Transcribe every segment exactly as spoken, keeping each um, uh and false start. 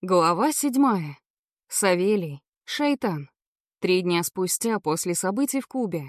Глава седьмая. Савелий. Шайтан. Три дня спустя после событий в клубе.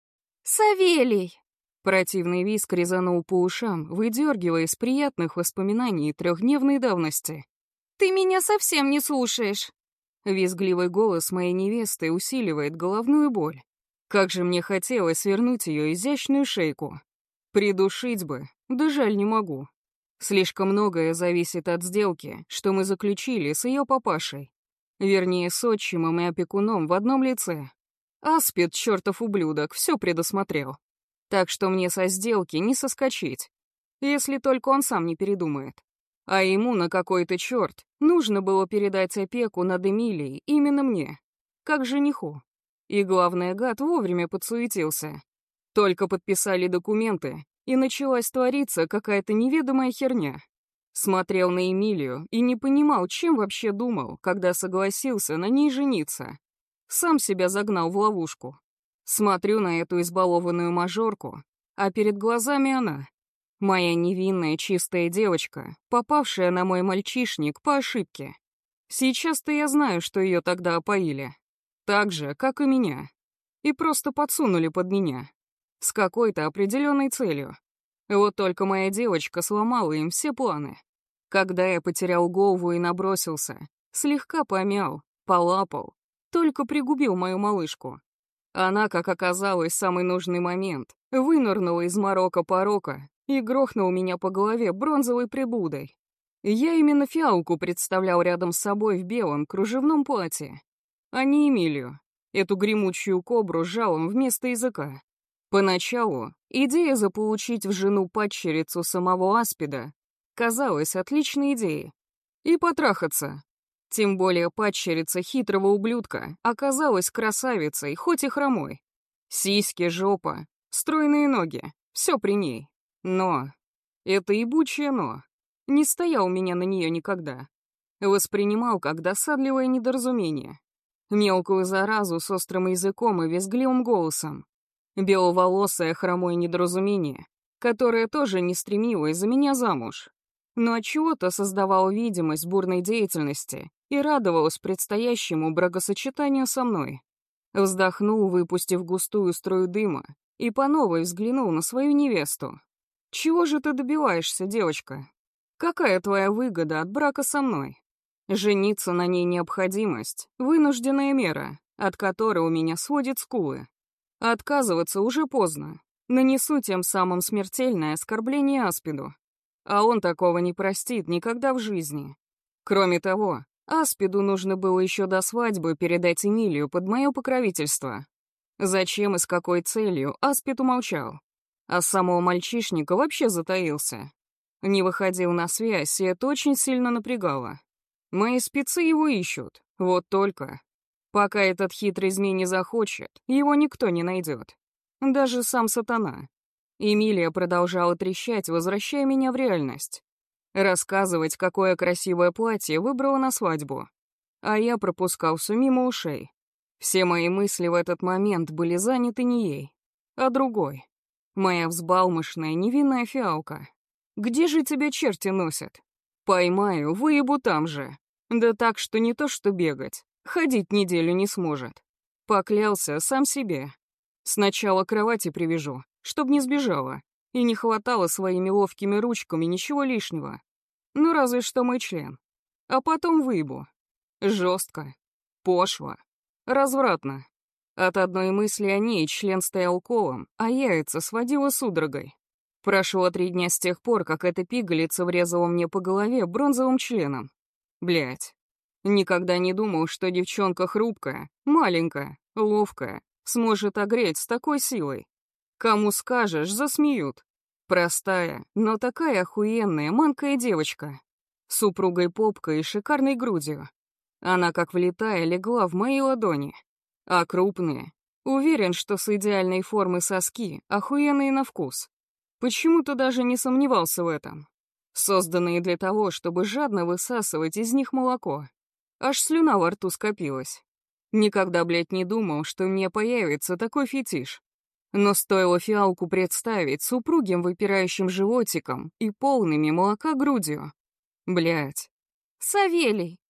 «Савелий!» Противный визг резанул по ушам, выдергивая из приятных воспоминаний трехдневной давности. «Ты меня совсем не слушаешь!» Визгливый голос моей невесты усиливает головную боль. Как же мне хотелось свернуть ее изящную шейку. Придушить бы, да жаль не могу. Слишком многое зависит от сделки, что мы заключили с ее папашей. Вернее, с отчимом и опекуном в одном лице. Аспид, чертов ублюдок, все предусмотрел. Так что мне со сделки не соскочить, если только он сам не передумает. А ему на какой-то черт нужно было передать опеку над Эмилией именно мне, как жениху. И главное, гад вовремя подсуетился. Только подписали документы, и началась твориться какая-то неведомая херня. Смотрел на Эмилию и не понимал, чем вообще думал, когда согласился на ней жениться. Сам себя загнал в ловушку. Смотрю на эту избалованную мажорку, а перед глазами она. Моя невинная чистая девочка, попавшая на мой мальчишник по ошибке. Сейчас-то я знаю, что ее тогда опоили. Так же, как и меня. И просто подсунули под меня. С какой-то определенной целью. Вот только моя девочка сломала им все планы. Когда я потерял голову и набросился, слегка помял, полапал, только пригубил мою малышку. Она, как оказалось, в самый нужный момент, вынырнула из морока порока и грохнула меня по голове бронзовой приблудой. Я именно фиалку представлял рядом с собой в белом кружевном платье, а не Эмилию, эту гремучую кобру с жалом вместо языка. Поначалу идея заполучить в жену падчерицу самого Аспида казалась отличной идеей. И потрахаться. Тем более падчерица хитрого ублюдка оказалась красавицей, хоть и хромой. Сиськи, жопа, стройные ноги, все при ней. Но, это ебучее но, не стоял у меня на нее никогда. Воспринимал как досадливое недоразумение. Мелкую заразу с острым языком и визгливым голосом. Беловолосое хромое недоразумение, которое тоже не стремилось за меня замуж, но отчего-то создавало видимость бурной деятельности и радовалось предстоящему бракосочетанию со мной. Вздохнул, выпустив густую струю дыма, и по новой взглянул на свою невесту. «Чего же ты добиваешься, девочка? Какая твоя выгода от брака со мной? Жениться на ней необходимость, вынужденная мера, от которой у меня сводит скулы. Отказываться уже поздно. Нанесу тем самым смертельное оскорбление Аспиду. А он такого не простит никогда в жизни. Кроме того, Аспиду нужно было еще до свадьбы передать Эмилию под мое покровительство. Зачем и с какой целью Аспид умолчал. А самого мальчишника вообще затаился. Не выходил на связь, и это очень сильно напрягало. Мои спецы его ищут, вот только... Пока этот хитрый змей не захочет, его никто не найдет. Даже сам сатана. Эмилия продолжала трещать, возвращая меня в реальность. Рассказывать, какое красивое платье выбрала на свадьбу. А я пропускал все мимо ушей. Все мои мысли в этот момент были заняты не ей, а другой. Моя взбалмошная невинная фиалка. Где же тебя черти носят? Поймаю, выебу там же. Да так, что не то что бегать. Ходить неделю не сможет. Поклялся сам себе. Сначала кровати привяжу, чтоб не сбежала, и не хватало своими ловкими ручками ничего лишнего. Ну, разве что мой член. А потом выебу. Жестко, пошло, развратно. От одной мысли о ней член стоял колом, а яйца сводило судорогой. Прошло три дня с тех пор, как эта пигалица врезала мне по голове бронзовым членом. Блять. Никогда не думал, что девчонка хрупкая, маленькая, ловкая, сможет огреть с такой силой. Кому скажешь, засмеют. Простая, но такая охуенная, манкая девочка. С упругой попкой и шикарной грудью. Она, как влитая, легла в мои ладони. А крупные. Уверен, что с идеальной формы соски, охуенные на вкус. Почему-то даже не сомневался в этом. Созданные для того, чтобы жадно высасывать из них молоко. Аж слюна во рту скопилась. Никогда, блядь, не думал, что мне появится такой фетиш. Но стоило фиалку представить с упругим выпирающим животиком и полными молока грудью. Блядь. «Савелий,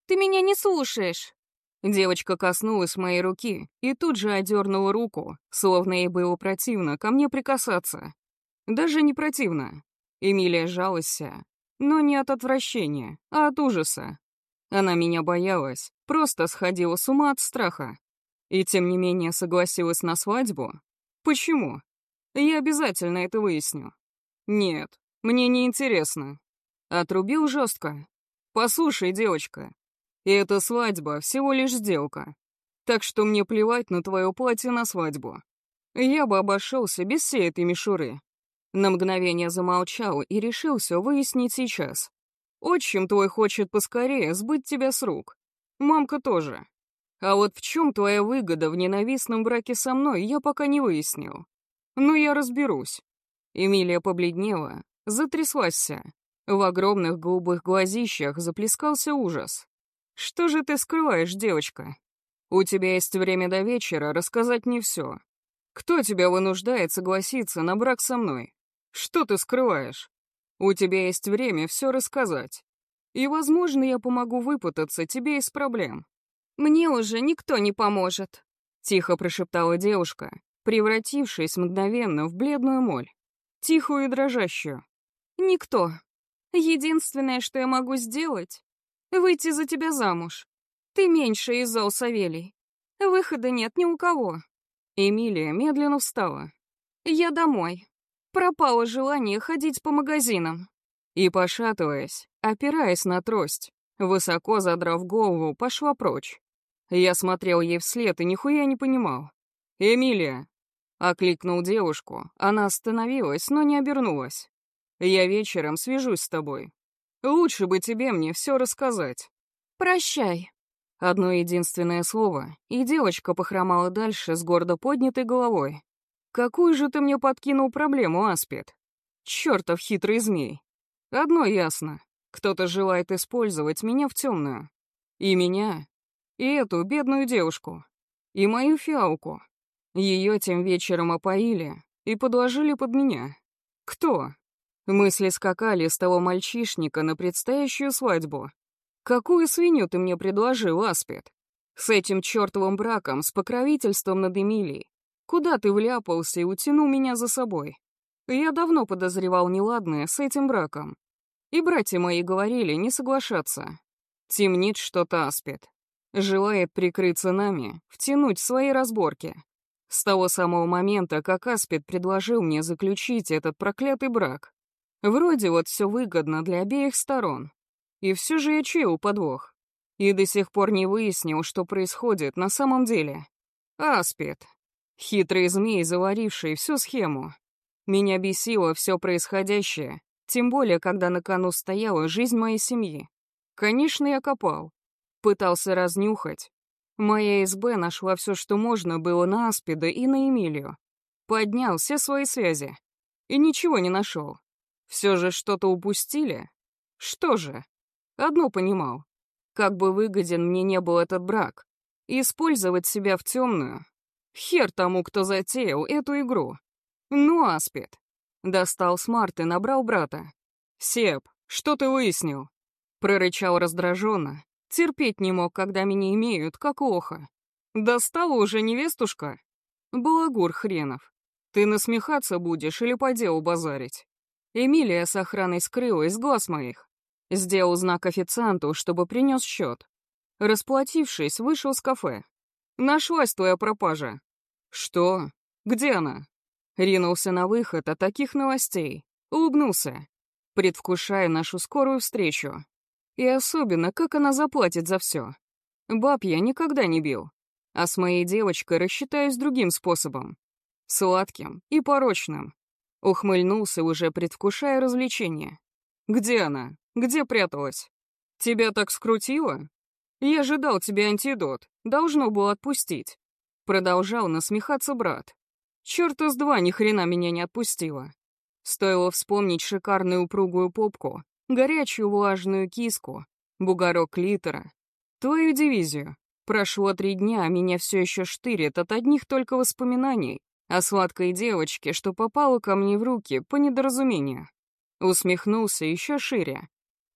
Ты меня не слушаешь!» Девочка коснулась моей руки и тут же одернула руку, словно ей было противно ко мне прикасаться. Даже не противно. Эмилия жалась, но не от отвращения, а от ужаса. Она меня боялась, просто сходила с ума от страха. И тем не менее согласилась на свадьбу? Почему? Я обязательно это выясню. Нет, мне не интересно. Отрубил жестко. Послушай, девочка, эта свадьба всего лишь сделка. Так что мне плевать на твое платье на свадьбу. Я бы обошелся без всей этой мишуры. На мгновение замолчал и решил все выяснить сейчас. Отчим твой хочет поскорее сбыть тебя с рук. Мамка тоже. А вот в чем твоя выгода в ненавистном браке со мной, я пока не выяснил. Но я разберусь. Эмилия побледнела, затряслась вся. В огромных голубых глазищах заплескался ужас. Что же ты скрываешь, девочка? У тебя есть время до вечера рассказать мне все. Кто тебя вынуждает согласиться на брак со мной? Что ты скрываешь? У тебя есть время все рассказать. И, возможно, я помогу выпутаться тебе из проблем. Мне уже никто не поможет, тихо прошептала девушка, превратившись мгновенно в бледную моль, тихую и дрожащую. Никто. Единственное, что я могу сделать — выйти за тебя замуж. Ты меньше из зол, Савелий. Выхода нет ни у кого. Эмилия медленно встала. Я домой. Пропало желание ходить по магазинам. И, пошатываясь, опираясь на трость, высоко задрав голову, пошла прочь. Я смотрел ей вслед и нихуя не понимал. «Эмилия!» — окликнул девушку. Она остановилась, но не обернулась. «Я вечером свяжусь с тобой. Лучше бы тебе мне все рассказать». «Прощай». Одно единственное слово, и девочка похромала дальше с гордо поднятой головой. «Какую же ты мне подкинул проблему, Аспид? Чёртов хитрый змей. Одно ясно. Кто-то желает использовать меня в темную. И меня, и эту бедную девушку, и мою фиалку. Ее тем вечером опоили и подложили под меня. Кто?» Мысли скакали с того мальчишника на предстоящую свадьбу. «Какую свинью ты мне предложил, Аспид? С этим чертовым браком, с покровительством над Эмилией. Куда ты вляпался и утянул меня за собой? Я давно подозревал неладное с этим браком. И братья мои говорили не соглашаться. Темнит что-то Аспид. Желает прикрыться нами, втянуть в свои разборки. С того самого момента, как Аспид предложил мне заключить этот проклятый брак. Вроде вот все выгодно для обеих сторон. И все же я чуял подвох. И до сих пор не выяснил, что происходит на самом деле. Аспид. Хитрый змей, заваривший всю схему. Меня бесило все происходящее, тем более, когда на кону стояла жизнь моей семьи. Конечно, я копал. Пытался разнюхать. Моя СБ нашла все, что можно было на Аспида и на Эмилию. Поднял все свои связи. И ничего не нашел. Все же что-то упустили? Что же? Одно понимал. Как бы выгоден мне не был этот брак, использовать себя в темную. Хер тому, кто затеял эту игру. Ну, Аспид. Достал смарт и набрал брата. «Сеп, что ты выяснил?» Прорычал раздраженно. Терпеть не мог, когда меня имеют, как лоха. «Достала уже невестушка?» «Балагур хренов. Ты насмехаться будешь или по делу базарить?» Эмилия с охраной скрылась с глаз моих. Сделал знак официанту, чтобы принес счет. Расплатившись, вышел с кафе. «Нашлась твоя пропажа». «Что? Где она?» Ринулся на выход от таких новостей. Улыбнулся, предвкушая нашу скорую встречу. И особенно, как она заплатит за все. Баб я никогда не бил. А с моей девочкой рассчитаюсь другим способом. Сладким и порочным. Ухмыльнулся, уже предвкушая развлечение. «Где она? Где пряталась? Тебя так скрутило? Я же дал тебе антидот, должно было отпустить». Продолжал насмехаться брат. Чёрта с два ни хрена меня не отпустила. Стоило вспомнить шикарную упругую попку, горячую влажную киску, бугорок клитора. Твою дивизию. Прошло три дня, а меня все еще штырит от одних только воспоминаний о сладкой девочке, что попала ко мне в руки по недоразумению. Усмехнулся еще шире.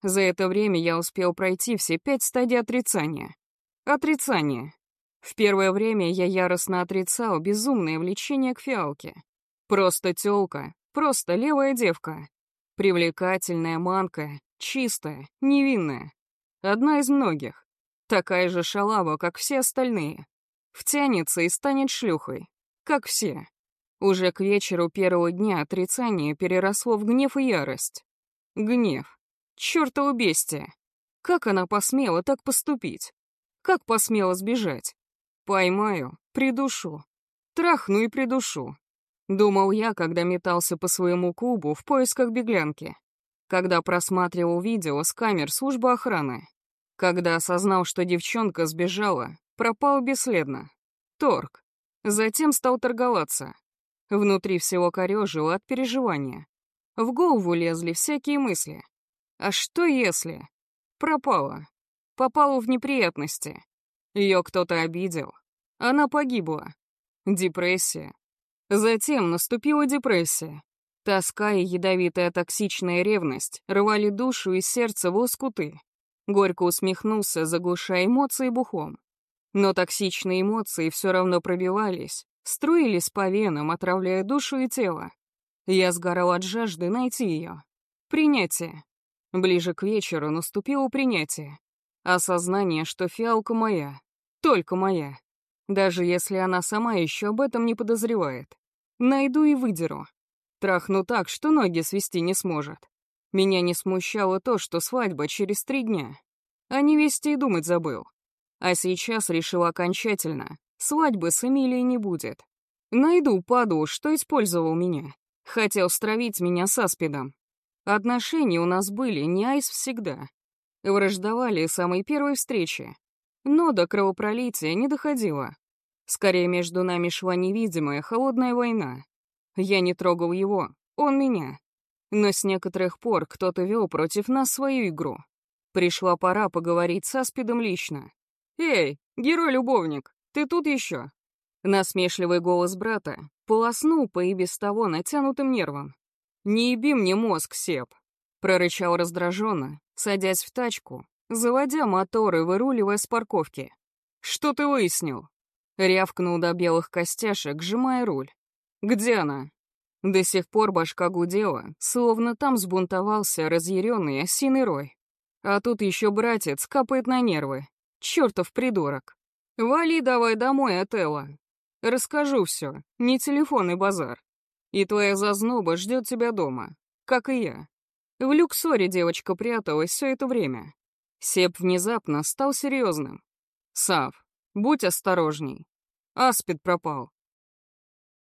За это время я успел пройти все пять стадий отрицания. Отрицание. В первое время я яростно отрицал безумное влечение к фиалке. Просто тёлка, просто левая девка. Привлекательная, манкая, чистая, невинная. Одна из многих. Такая же шалава, как все остальные. Втянется и станет шлюхой. Как все. Уже к вечеру первого дня отрицание переросло в гнев и ярость. Гнев. Чёртово бестия. Как она посмела так поступить? Как посмела сбежать? Поймаю, придушу. Трахну и придушу. Думал я, когда метался по своему кубу в поисках беглянки. Когда просматривал видео с камер службы охраны. Когда осознал, что девчонка сбежала, пропал бесследно. Торг. Затем стал торговаться. Внутри всего корёжило от переживания. В голову лезли всякие мысли. А что если? Пропала. Попала в неприятности. Ее кто-то обидел. Она погибла. Депрессия. Затем наступила депрессия. Тоска и ядовитая токсичная ревность рвали душу и сердце в лоскуты. Горько усмехнулся, заглушая эмоции бухлом. Но токсичные эмоции все равно пробивались, струились по венам, отравляя душу и тело. Я сгорал от жажды найти ее. Принятие. Ближе к вечеру наступило принятие. Осознание, что фиалка моя. Только моя. Даже если она сама еще об этом не подозревает. Найду и выдеру. Трахну так, что ноги свести не сможет. Меня не смущало то, что свадьба через три дня. О невесте и думать забыл. А сейчас решил окончательно. Свадьбы с Эмилией не будет. Найду паду, что использовал меня. Хотел стравить меня с аспидом. Отношения у нас были не айс всегда. Враждовали с самой первой встречи. Но до кровопролития не доходило. Скорее, между нами шла невидимая холодная война. Я не трогал его, он меня. Но с некоторых пор кто-то вел против нас свою игру. Пришла пора поговорить с аспидом лично. «Эй, герой-любовник, ты тут еще?» Насмешливый голос брата полоснул по и без того натянутым нервам. «Не еби мне мозг, Сеп!» — прорычал раздраженно, садясь в тачку, заводя мотор и выруливая с парковки. «Что ты выяснил?» — рявкнул до белых костяшек, сжимая руль. «Где она?» До сих пор башка гудела, словно там сбунтовался разъяренный осиный рой. А тут еще братец капает на нервы. Чертов придурок. «Вали давай домой от Элла. Расскажу все, не телефон и базар. И твоя зазноба ждет тебя дома, как и я». В люксоре девочка пряталась все это время. Сеп внезапно стал серьезным. «Сав, будь осторожней. Аспид пропал.